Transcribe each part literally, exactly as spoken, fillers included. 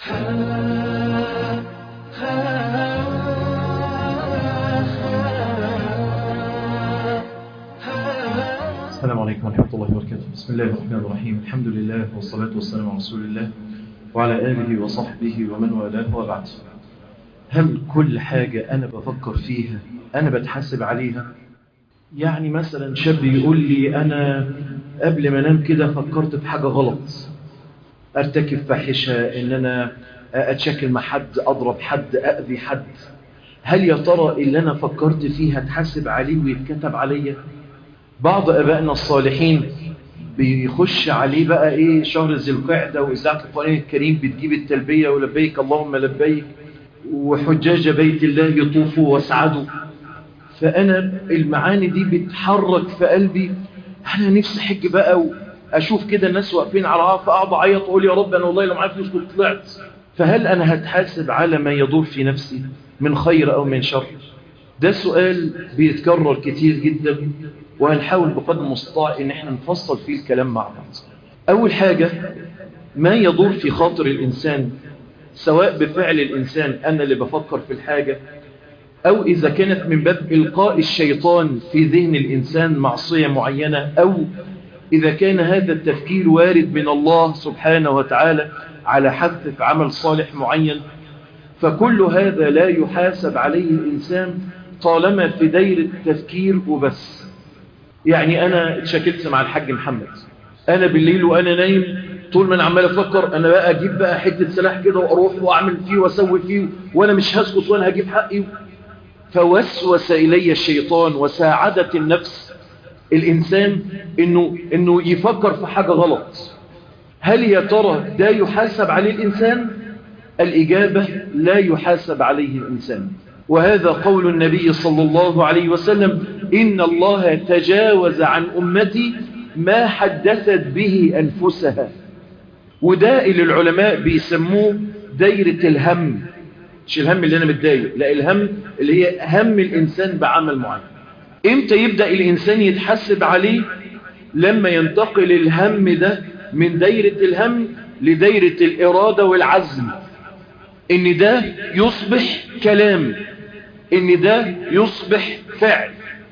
السلام عليكم ورحمة الله وبركاته. بسم الله الرحمن الرحيم. الحمد لله والصلاة والسلام على رسول الله وعلى آله وصحبه ومن والاه وبعد. هل كل حاجة أنا بفكر فيها أنا بتحاسب عليها؟ يعني مثلا شاب يقول لي أنا قبل ما انام كده فكرت في حاجة غلط، أرتكب فاحشة، إن أنا أتشكل مع حد، أضرب حد، أأذي حد. هل يا ترى اللي أنا فكرت فيها اتحاسب عليه ويتكتب عليا؟ بعض أبائنا الصالحين بيخش عليه بقى إيه شهر ذي القعدة وإذاعة القرآن الكريم بتجيب التلبية ولبيك اللهم لبيك، وحجاج بيت الله يطوفوا واسعدوا. فأنا المعاني دي بتحرك في قلبي، أنا نفسي حج بقى وأشوف كده الناس واقفين على عرفة أقعد أعيط وأقول يا رب أنا والله لو معايا فلوس كنت طلعت. فهل أنا هتحاسب على ما يدور في نفسي من خير أو من شر؟ ده سؤال بيتكرر كتير جدا، وهنحاول بقدر المستطاع إن احنا نفصل فيه الكلام مع بعض. أول حاجة، ما يدور في خاطر الإنسان سواء بفعل الإنسان أنا اللي بفكر في الحاجة، أو إذا كانت من باب إلقاء الشيطان في ذهن الإنسان معصية معينة، أو إذا كان هذا التفكير وارد من الله سبحانه وتعالى على حث في عمل صالح معين، فكل هذا لا يحاسب عليه الإنسان طالما في دايرة تفكير وبس. يعني أنا اتشكلت مع الحاج محمد، أنا بالليل وأنا نايم طول ما أنا عمال أفكر أنا بقى أجيب بقى حتة سلاح كده وأروح وأعمل فيه وأسوي فيه وأنا مش هسكت وأنا هجيب حقي. فوسوس إلي الشيطان وساعدت النفس الإنسان إنه, إنه يفكر في حاجة غلط. هل يا ترى ده يحاسب عليه الإنسان؟ الإجابة لا يحاسب عليه الإنسان، وهذا قول النبي صلى الله عليه وسلم: إن الله تجاوز عن أمتي ما حدثت به أنفسها. وده اللي العلماء بيسموه دايرة الهم، مش الهم اللي أنا متضايق، لا، الهم اللي هي هم الإنسان بعمل معين. إمتى يبدأ الإنسان يتحسب عليه؟ لما ينتقل الهم ده من دايرة الهم لدايرة الإرادة والعزم، إن ده يصبح كلام، إن ده يصبح فعل.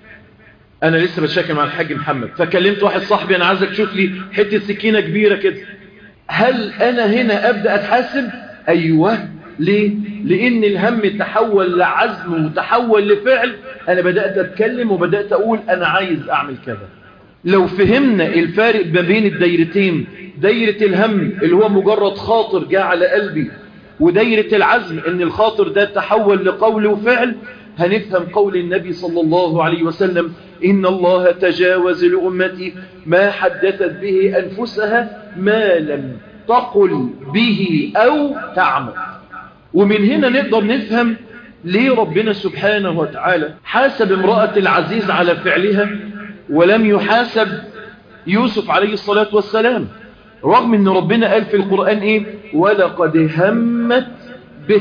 أنا لسه بتشاكل مع الحاج محمد، فكلمت واحد صاحبي أنا عايزك تشوف لي حتة سكينة كبيرة كده. هل أنا هنا أبدأ أتحاسب؟ أيوة. ليه؟ لأن الهم تحول لعزم وتحول لفعل. أنا بدأت أتكلم وبدأت أقول أنا عايز أعمل كذا. لو فهمنا الفارق ما بين الدايرتين، دايرة الهم اللي هو مجرد خاطر جاء على قلبي، ودايرة العزم ان الخاطر ده تحول لقول وفعل، هنفهم قول النبي صلى الله عليه وسلم: إن الله تجاوز لأمتي ما حدثت به أنفسها ما لم تقل به أو تعمل. ومن هنا نقدر نفهم ليه ربنا سبحانه وتعالى حاسب امرأة العزيز على فعلها ولم يحاسب يوسف عليه الصلاة والسلام، رغم ان ربنا قال في القرآن ايه؟ ولقد همت به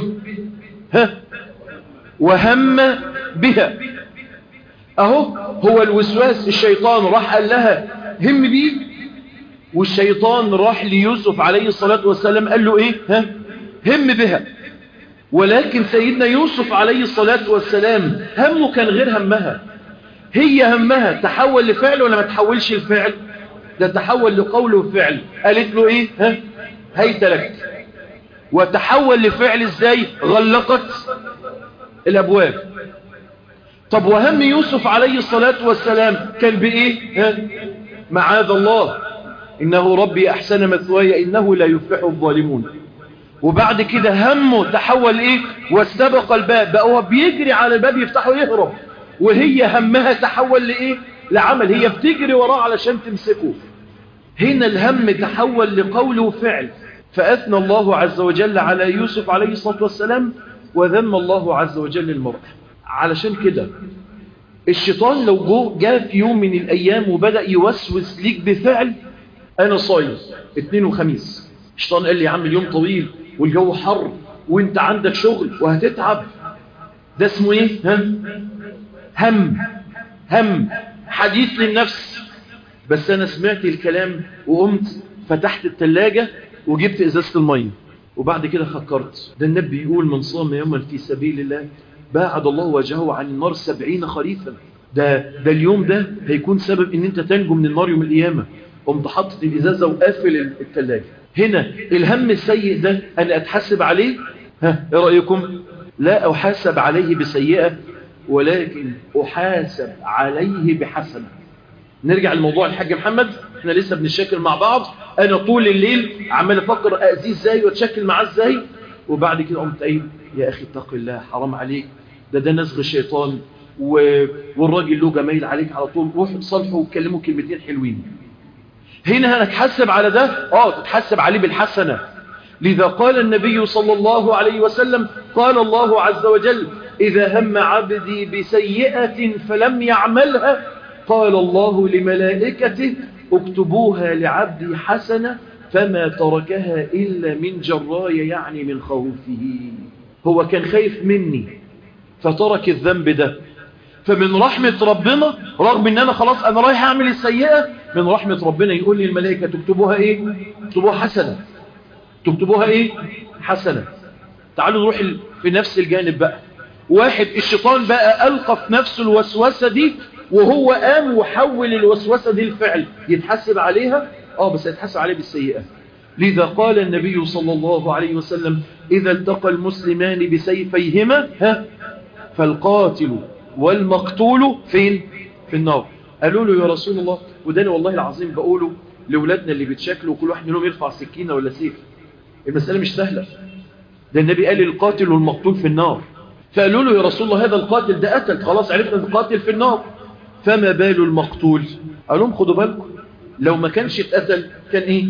ها وهم بها. اهو هو الوسواس الشيطان راح قال لها هم بيه، والشيطان راح ليوسف عليه الصلاة والسلام قال له ايه؟ ها هم بها. ولكن سيدنا يوسف عليه الصلاة والسلام همه كان غير همها. هي همها تحول لفعل ولا ما تحولش الفعل؟ ده تحول لقول وفعل. قالت له ايه؟ ها هيت لك. وتحول لفعل ازاي؟ غلقت الابواب. طب وهم يوسف عليه الصلاة والسلام كان بايه؟ ها معاذ الله انه ربي احسن مثواي انه لا يفلح الظالمون. وبعد كده همه تحول ايه؟ واستبق الباب، بقى هو بيجري على الباب يفتحه يهرب، وهي همها تحول لايه؟ لعمل، هي بتجري وراه علشان تمسكه. هنا الهم تحول لقول وفعل. فأثنى الله عز وجل على يوسف عليه الصلاة والسلام، وذم الله عز وجل المرأة. علشان كده الشيطان لو جو جاء في يوم من الأيام وبدأ يوسوس ليك بفعل: أنا صايم اثنين وخميس، الشيطان قال لي يا عم اليوم طويل والجو حر وانت عندك شغل وهتتعب، ده اسمه ايه؟ ها؟ هم هم حديث للنفس. بس انا سمعت الكلام وقمت فتحت الثلاجة وجبت ازازة المية وبعد كده فكرت ده النبي يقول من صام يوما في سبيل الله باعد الله وجهه عن النار سبعين خريفا. ده, ده اليوم ده هيكون سبب ان انت تنجو من النار يوم القيامة. قمت حطت الازازة وقافل الثلاجة. هنا الهم السيء ده انا اتحسب عليه؟ ها ايه رأيكم؟ لا احاسب عليه بسيئة ولكن احاسب عليه بحسنة. نرجع لموضوع الحاج محمد. احنا لسه بنشكل مع بعض. انا طول الليل عمال افكر اذيه ازاي واتشكل معاه ازاي، وبعد كده قمت قايل يا اخي اتق الله حرام عليك، ده ده نزغ الشيطان و... والراجل له جمايل عليك على طول، روح تصالحه وتكلمه كلمتين حلوين. هنا هنتحسب على ده؟ اه تتحسب عليه بالحسنة. لذا قال النبي صلى الله عليه وسلم قال الله عز وجل إذا هم عبدي بسيئة فلم يعملها قال الله لملائكته اكتبوها لعبدي حسنة فما تركها إلا من جرايا، يعني من خوفه. هو كان خايف مني فترك الذنب ده. فمن رحمة ربنا رغم ان انا خلاص انا رايح اعمل السيئة، من رحمة ربنا يقول لي الملائكة تكتبوها ايه؟ تكتبوها حسنة. تكتبوها ايه؟ حسنة. تعالوا نروح في نفس الجانب بقى. واحد الشيطان بقى ألقى في نفسه الوسوسة دي وهو قام وحول الوسوسة دي الفعل، يتحسب عليها؟ اه بس يتحسب عليه بالسيئة. لذا قال النبي صلى الله عليه وسلم إذا التقى المسلمان بسيفيهما ها فالقاتل والمقتول فين؟ في النار. قالوا له يا رسول الله، وداني والله العظيم بقوله لأولادنا اللي بيتشكلوا كل واحد منهم يرفع سكينة ولا سيف، المسألة مش سهلة. ده النبي قال القاتل والمقتول في النار. فقالوا له يا رسول الله هذا القاتل ده قتل، خلاص عرفنا القاتل في النار، فما بال المقتول؟ قال لهم خدوا بالكم لو ما كانش اتقتل كان ايه؟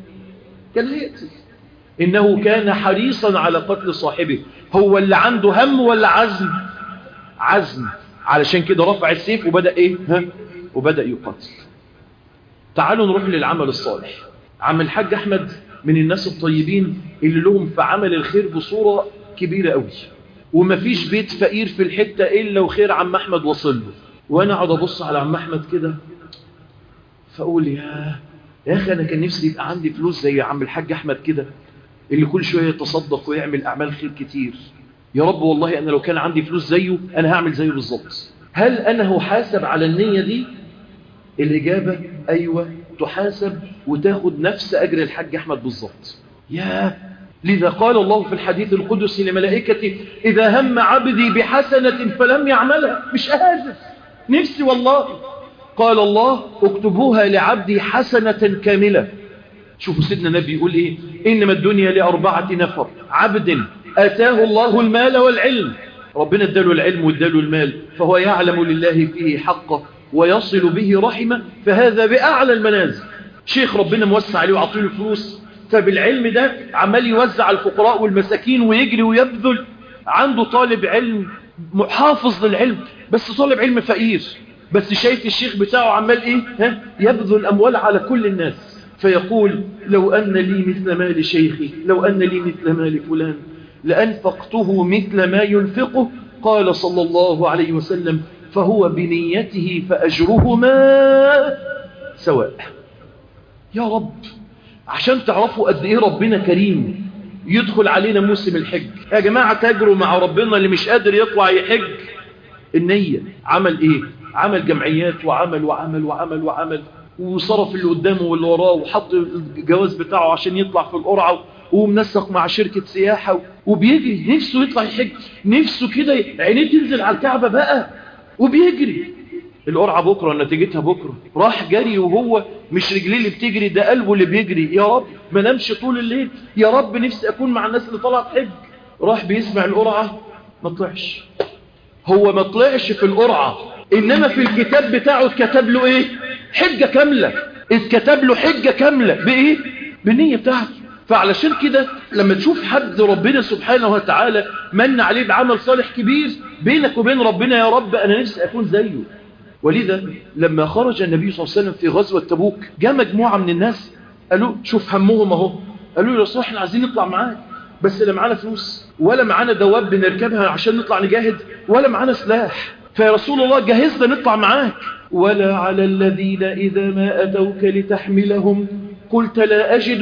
كان هيقتل. انه كان حريصا على قتل صاحبه. هو اللي عنده هم ولا عزم؟ عزم. علشان كده رفع السيف وبدأ ايه؟ ها؟ وبدأ يقتل. تعالوا نروح للعمل الصالح. عم الحاج احمد من الناس الطيبين اللي لهم في عمل الخير بصورة كبيرة قوي، ومفيش بيت فقير في الحتة إلا وخير عم أحمد وصل له. وأنا أقعد أبص على عم أحمد كده فأقول يا يا أخي أنا كان نفسي يبقى عندي فلوس زي عم الحاج أحمد كده اللي كل شوية يتصدق ويعمل أعمال خير كتير. يا رب والله أنا لو كان عندي فلوس زيه أنا هعمل زيه بالظبط. هل أنا هحاسب على النية دي؟ الإجابة أيوة، تحاسب وتاخد نفس أجر الحاج أحمد بالظبط. يا لذا قال الله في الحديث القدسي لملائكته إذا هم عبدي بحسنة فلم يعملها، مش قادر نفسي والله، قال الله اكتبوها لعبدي حسنة كاملة. شوفوا سيدنا النبي يقول إيه؟ إنما الدنيا لأربعة نفر، عبد أتاه الله المال والعلم، ربنا اداله العلم واداله المال فهو يعلم لله فيه حقه ويصل به رحمه، فهذا بأعلى المنازل. شيخ ربنا موسع عليه وعطيله فلوس، فبالعلم ده عمال يوزع الفقراء والمساكين ويجري ويبذل. عنده طالب علم محافظ للعلم بس طالب علم فقير، بس شايف الشيخ بتاعه عمال ايه؟ ها؟ يبذل أموال على كل الناس، فيقول لو أن لي مثل مال شيخي، لو أن لي مثل مال فلان لأنفقته مثل ما ينفقه. قال صلى الله عليه وسلم فهو بنيته فأجرهما سواء. يا رب عشان تعرفوا قد ايه ربنا كريم يدخل علينا موسم الحج. يا جماعة تاجروا مع ربنا. اللي مش قادر يطلع يحج النية. عمل ايه؟ عمل جمعيات وعمل وعمل وعمل وعمل وصرف اللي قدامه واللي وراه وحط الجواز بتاعه عشان يطلع في القرعة ومنسق مع شركة سياحة وبيجري نفسه يطلع يحج، نفسه كده عينيه تنزل على الكعبة بقى وبيجري. القرعة بكرة نتيجتها بكرة، راح جري وهو مش رجليه اللي بتجري ده قلبه اللي بيجري. يا رب ما نمشي طول الليل، يا رب نفسي أكون مع الناس اللي طلعت حج. راح بيسمع القرعة ما طلعش. هو ما طلعش في القرعة، إنما في الكتاب بتاعه اتكتب له إيه؟ حجة كاملة. اتكتب له حجة كاملة بإيه؟ بالنية بتاعته. فعلشان كده لما تشوف حد ربنا سبحانه وتعالى من عليه بعمل صالح كبير بينك وبين ربنا يا رب أنا نفسي أكون زيه. ولذا لما خرج النبي صلى الله عليه وسلم في غزوة تبوك جاء مجموعة من الناس قالوا شوف همهم اهو، قالوا له يا رسول احنا عايزين نطلع معاك بس لا معانا فلوس ولا معانا دواب بنركبها عشان نطلع نجاهد ولا معانا سلاح، فيا رسول الله جهزنا نطلع معاك. ولا على الذين إذا ما أتوك لتحملهم قلت لا أجد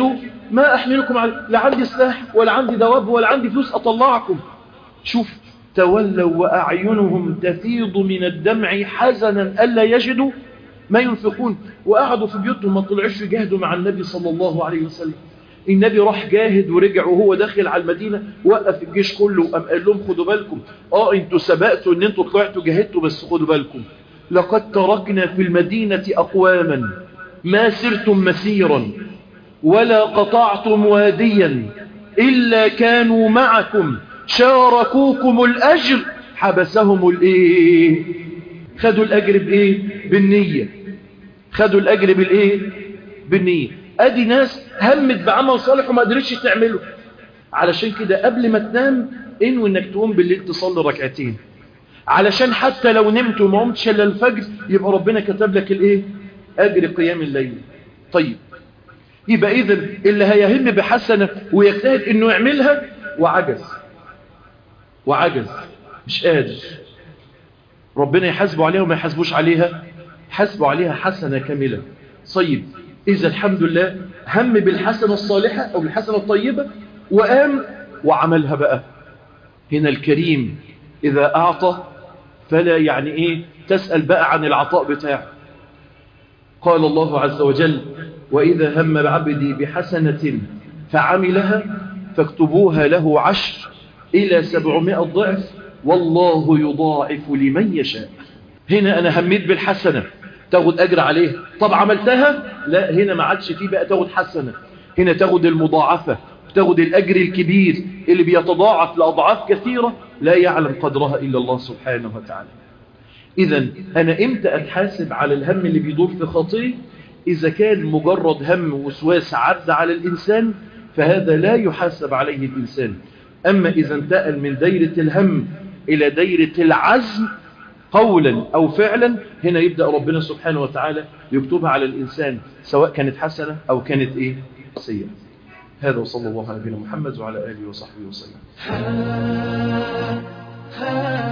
ما أحملكم على، لا عندي سلاح ولا عندي دواب ولا عندي فلوس أطلعكم. شوف، تولوا وأعينهم تفيض من الدمع حزنا ألا يجدوا ما ينفقون. وقعدوا في بيوتهم ما طلعوش يجاهدوا مع النبي صلى الله عليه وسلم. النبي راح جاهد ورجع وهو داخل على المدينة وقف الجيش كله وقام قال لهم خدوا بالكم، اه انتوا سبقتوا ان انتوا طلعتوا جاهدتوا، بس خدوا بالكم لقد تركنا في المدينة أقواما ما سرتم مسيرا ولا قطعتم واديا إلا كانوا معكم شاركوكم الأجر حبسهم الإيه؟ خدوا الأجر بإيه؟ بالنية. خدوا الأجر بالإيه؟ بالنية. أدي ناس همت بعمل صالح وما قدرتش تعمله. علشان كده قبل ما تنام إنه إنك تقوم بالليل تصلي ركعتين، علشان حتى لو نمت وما قمتش إلا الفجر يبقى ربنا كتب لك الإيه؟ أجر قيام الليل. طيب، يبقى إذن اللي هيهم بحسنة ويجتهد إنه يعملها وعجز وعجز مش قادر، ربنا يحاسبه عليها وما يحاسبوش عليها، حاسبه عليها حسنة كاملة. طيب، إذا الحمد لله هم بالحسنة الصالحة أو بالحسنة الطيبة وقام وعملها بقى. هنا الكريم إذا أعطى فلا يعني إيه تسأل بقى عن العطاء بتاعه. قال الله عز وجل: وإذا هم بعبدي بحسنة فعملها فاكتبوها له عشر إلى سبعمائة ضعف والله يضاعف لمن يشاء. هنا أنا هميت بالحسنة تاخد أجر عليها، طب عملتها؟ لا، هنا ما عادش فيه بقى تاخد حسنة، هنا تاخد المضاعفة، تاخد الأجر الكبير اللي بيتضاعف لأضعاف كثيرة لا يعلم قدرها إلا الله سبحانه وتعالى. إذن أنا إمتى أتحاسب على الهم اللي بيدور في خاطري؟ إذا كان مجرد هم وسواس عد على الإنسان فهذا لا يحاسب عليه الإنسان. أما إذا انتقل من دايرة الهم إلى دايرة العزم قولا أو فعلا، هنا يبدأ ربنا سبحانه وتعالى يكتبها على الإنسان سواء كانت حسنة أو كانت إيه؟ سيئة. هذا وصلى الله على نبينا محمد وعلى آله وصحبه وسلم.